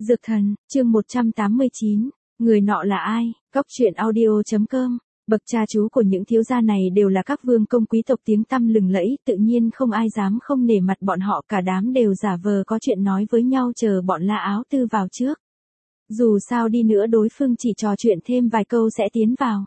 Dược thần, chương 189, người nọ là ai? Cóc truyện audio.com. Bậc cha chú của những thiếu gia này đều là các vương công quý tộc tiếng tăm lừng lẫy, tự nhiên không ai dám không nể mặt bọn họ, cả đám đều giả vờ có chuyện nói với nhau chờ bọn La Áo Tư vào trước. Dù sao đi nữa đối phương chỉ trò chuyện thêm vài câu sẽ tiến vào.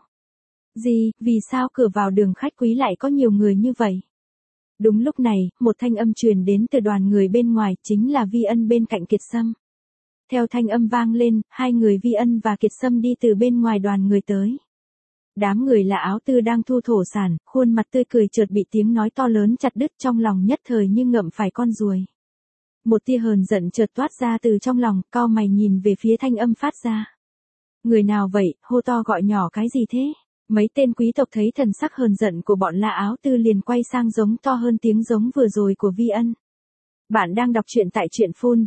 Gì, vì sao cửa vào đường khách quý lại có nhiều người như vậy? Đúng lúc này, một thanh âm truyền đến từ đoàn người bên ngoài, chính là Vi Ân bên cạnh Kiệt Sâm. Theo thanh âm vang lên, hai người Vi Ân và Kiệt Sâm đi từ bên ngoài đoàn người tới. Đám người La Áo Tư đang thu thổ sản, khuôn mặt tươi cười chợt bị tiếng nói to lớn chặt đứt, trong lòng nhất thời như ngậm phải con ruồi. Một tia hờn giận chợt toát ra từ trong lòng, cau mày nhìn về phía thanh âm phát ra. Người nào vậy, hô to gọi nhỏ cái gì thế? Mấy tên quý tộc thấy thần sắc hờn giận của bọn La Áo Tư liền quay sang giống to hơn tiếng giống vừa rồi của Vi Ân. Bạn đang đọc truyện tại truyện phun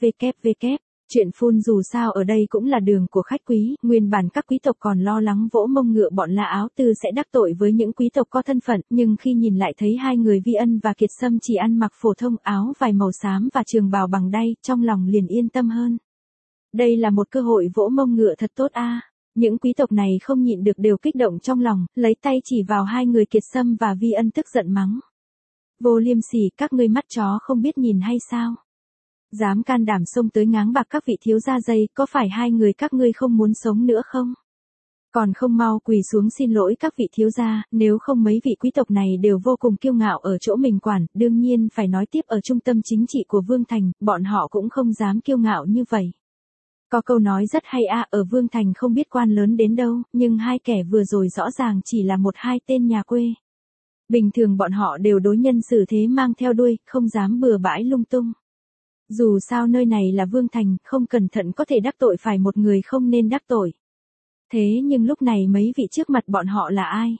www. Truyện phun dù sao ở đây cũng là đường của khách quý, nguyên bản các quý tộc còn lo lắng vỗ mông ngựa bọn La Áo Tư sẽ đắc tội với những quý tộc có thân phận, nhưng khi nhìn lại thấy hai người Vi Ân và Kiệt Sâm chỉ ăn mặc phổ thông áo vải màu xám và trường bào bằng đay, trong lòng liền yên tâm hơn. Đây là một cơ hội vỗ mông ngựa thật tốt a. Những quý tộc này không nhịn được đều kích động trong lòng, lấy tay chỉ vào hai người Kiệt Sâm và Vi Ân tức giận mắng. Vô liêm sỉ, các ngươi mắt chó không biết nhìn hay sao? Dám can đảm xông tới ngáng bạc các vị thiếu gia dây, có phải hai người các ngươi không muốn sống nữa không? Còn không mau quỳ xuống xin lỗi các vị thiếu gia, nếu không mấy vị quý tộc này đều vô cùng kiêu ngạo ở chỗ mình quản, đương nhiên phải nói tiếp ở trung tâm chính trị của Vương Thành, bọn họ cũng không dám kiêu ngạo như vậy. Có câu nói rất hay ở Vương Thành không biết quan lớn đến đâu, nhưng hai kẻ vừa rồi rõ ràng chỉ là một hai tên nhà quê. Bình thường bọn họ đều đối nhân xử thế mang theo đuôi, không dám bừa bãi lung tung. Dù sao nơi này là Vương Thành, không cẩn thận có thể đắc tội phải một người không nên đắc tội. Thế nhưng lúc này mấy vị trước mặt bọn họ là ai?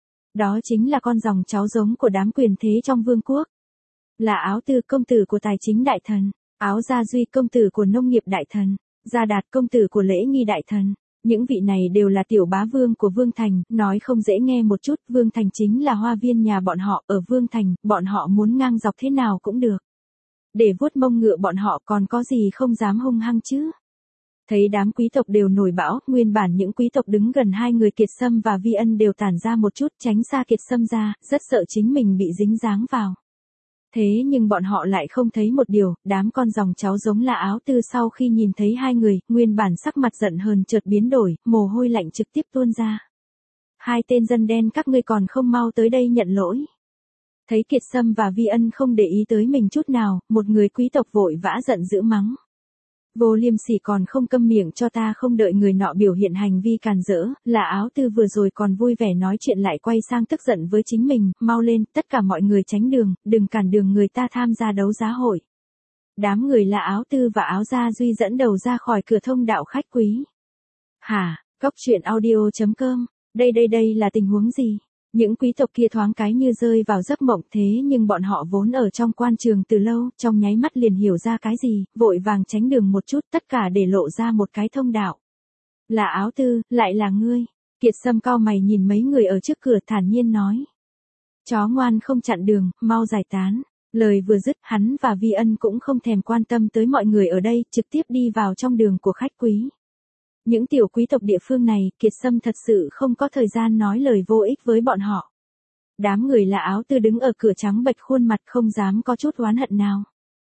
Đó chính là con dòng cháu giống của đám quyền thế trong vương quốc. Là Áo Tư công tử của tài chính đại thần, Áo Gia Duy công tử của nông nghiệp đại thần, Gia Đạt công tử của lễ nghi đại thần. Những vị này đều là tiểu bá vương của Vương Thành, nói không dễ nghe một chút, Vương Thành chính là hoa viên nhà bọn họ, ở Vương Thành, bọn họ muốn ngang dọc thế nào cũng được. Để vuốt mông ngựa bọn họ còn có gì không dám hung hăng chứ. Thấy đám quý tộc đều nổi bão, nguyên bản những quý tộc đứng gần hai người Kiệt Sâm và Vi Ân đều tản ra một chút, tránh xa Kiệt Sâm ra, rất sợ chính mình bị dính dáng vào. Thế nhưng bọn họ lại không thấy một điều, đám con dòng cháu giống La Áo Tư sau khi nhìn thấy hai người, nguyên bản sắc mặt giận hờn chợt biến đổi, mồ hôi lạnh trực tiếp tuôn ra. Hai tên dân đen các ngươi còn không mau tới đây nhận lỗi. Thấy Kiệt Sâm và Vi Ân không để ý tới mình chút nào, một người quý tộc vội vã giận dữ mắng. Vô liêm sỉ, còn không câm miệng cho ta. Không đợi người nọ biểu hiện hành vi càn rỡ, là Áo Tư vừa rồi còn vui vẻ nói chuyện lại quay sang tức giận với chính mình, mau lên, tất cả mọi người tránh đường, đừng cản đường người ta tham gia đấu giá hội. Đám người là Áo Tư và Áo Gia Duy dẫn đầu ra khỏi cửa thông đạo khách quý. Hả, Cóc truyện audio.com, đây là tình huống gì? Những quý tộc kia thoáng cái như rơi vào giấc mộng, thế nhưng bọn họ vốn ở trong quan trường từ lâu, trong nháy mắt liền hiểu ra cái gì, vội vàng tránh đường một chút, tất cả để lộ ra một cái thông đạo. Là Áo Tư, lại là ngươi. Kiệt Sâm cau mày nhìn mấy người ở trước cửa thản nhiên nói. Chó ngoan không chặn đường, mau giải tán. Lời vừa dứt, hắn và Vi Ân cũng không thèm quan tâm tới mọi người ở đây, trực tiếp đi vào trong đường của khách quý. Những tiểu quý tộc địa phương này, Kiệt Sâm thật sự không có thời gian nói lời vô ích với bọn họ. Đám người là Áo Tư đứng ở cửa trắng bệch khuôn mặt không dám có chút oán hận nào.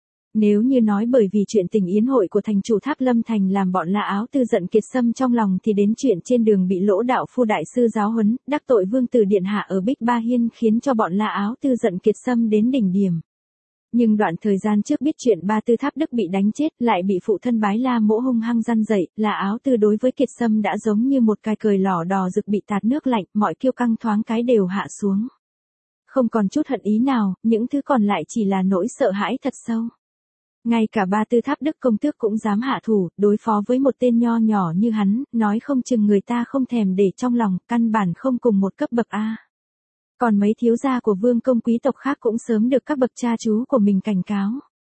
Nếu như nói bởi vì chuyện tình yến hội của thành chủ Tháp Lâm Thành làm bọn là Áo Tư giận Kiệt Sâm trong lòng thì đến chuyện trên đường bị Lỗ đạo phu đại sư giáo huấn, đắc tội vương tử điện hạ ở Bích Ba Hiên khiến cho bọn là Áo Tư giận Kiệt Sâm đến đỉnh điểm. Nhưng đoạn thời gian trước biết chuyện Ba Tư Tháp Đức bị đánh chết, lại bị phụ thân Bái La Mỗ hung hăng răn dậy, là Áo Tư đối với Kiệt Sâm đã giống như một cái cười lò đò rực bị tạt nước lạnh, mọi kiêu căng thoáng cái đều hạ xuống. Không còn chút hận ý nào, những thứ còn lại chỉ là nỗi sợ hãi thật sâu. Ngay cả Ba Tư Tháp Đức công tước cũng dám hạ thủ, đối phó với một tên nho nhỏ như hắn, nói không chừng người ta không thèm để trong lòng, căn bản không cùng một cấp bậc a. Còn mấy thiếu gia của vương công quý tộc khác cũng sớm được các bậc cha chú của mình cảnh cáo.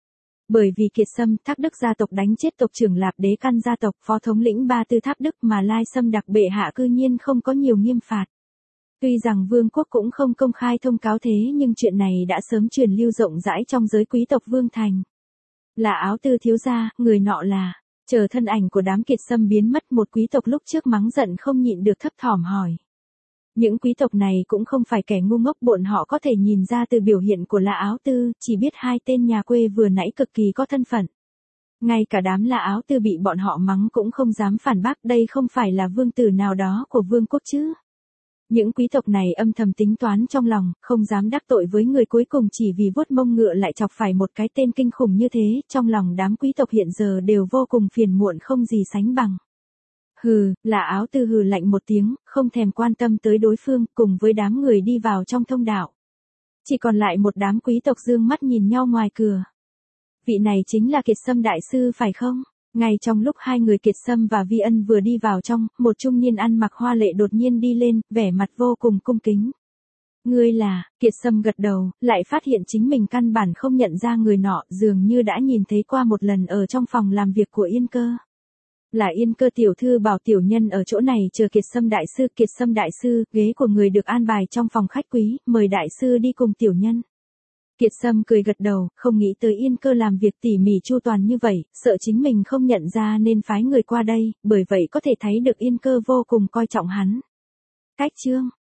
Bởi vì Kiệt Sâm, Thác Đức gia tộc đánh chết tộc trưởng Lạp Đế Căn gia tộc, phó thống lĩnh Ba Tư Tháp Đức mà Lai Sâm đặc bệ hạ cư nhiên không có nhiều nghiêm phạt. Tuy rằng vương quốc cũng không công khai thông cáo thế nhưng chuyện này đã sớm truyền lưu rộng rãi trong giới quý tộc Vương Thành. Là Áo Tư thiếu gia, người nọ là, Chờ thân ảnh của đám Kiệt Sâm biến mất, một quý tộc lúc trước mắng giận không nhịn được thấp thỏm hỏi. Những quý tộc này cũng không phải kẻ ngu ngốc, bọn họ có thể nhìn ra từ biểu hiện của La Áo Tư, chỉ biết hai tên nhà quê vừa nãy cực kỳ có thân phận. Ngay cả đám La Áo Tư bị bọn họ mắng cũng không dám phản bác, đây không phải là vương tử nào đó của vương quốc chứ. Những quý tộc này âm thầm tính toán trong lòng, không dám đắc tội với người cuối cùng chỉ vì vuốt mông ngựa lại chọc phải một cái tên kinh khủng như thế, trong lòng đám quý tộc hiện giờ đều vô cùng phiền muộn không gì sánh bằng. Hừ, La Áo Tư hừ lạnh một tiếng, không thèm quan tâm tới đối phương, cùng với đám người đi vào trong thông đạo. Chỉ còn lại một đám quý tộc dương mắt nhìn nhau ngoài cửa. Vị này chính là Kiệt Sâm đại sư phải không? Ngay trong lúc hai người Kiệt Sâm và Vi Ân vừa đi vào trong, một trung niên ăn mặc hoa lệ đột nhiên đi lên, vẻ mặt vô cùng cung kính. Ngươi là, Kiệt Sâm gật đầu, lại phát hiện chính mình căn bản không nhận ra người nọ, dường như đã nhìn thấy qua một lần ở trong phòng làm việc của Yên Cơ. Là Yên Cơ tiểu thư bảo tiểu nhân ở chỗ này chờ Kiệt Sâm đại sư. Kiệt Sâm đại sư, ghế của người được an bài trong phòng khách quý, mời đại sư đi cùng tiểu nhân. Kiệt Sâm cười gật đầu, không nghĩ tới Yên Cơ làm việc tỉ mỉ chu toàn như vậy, sợ chính mình không nhận ra nên phái người qua đây, bởi vậy có thể thấy được Yên Cơ vô cùng coi trọng hắn. Cách chương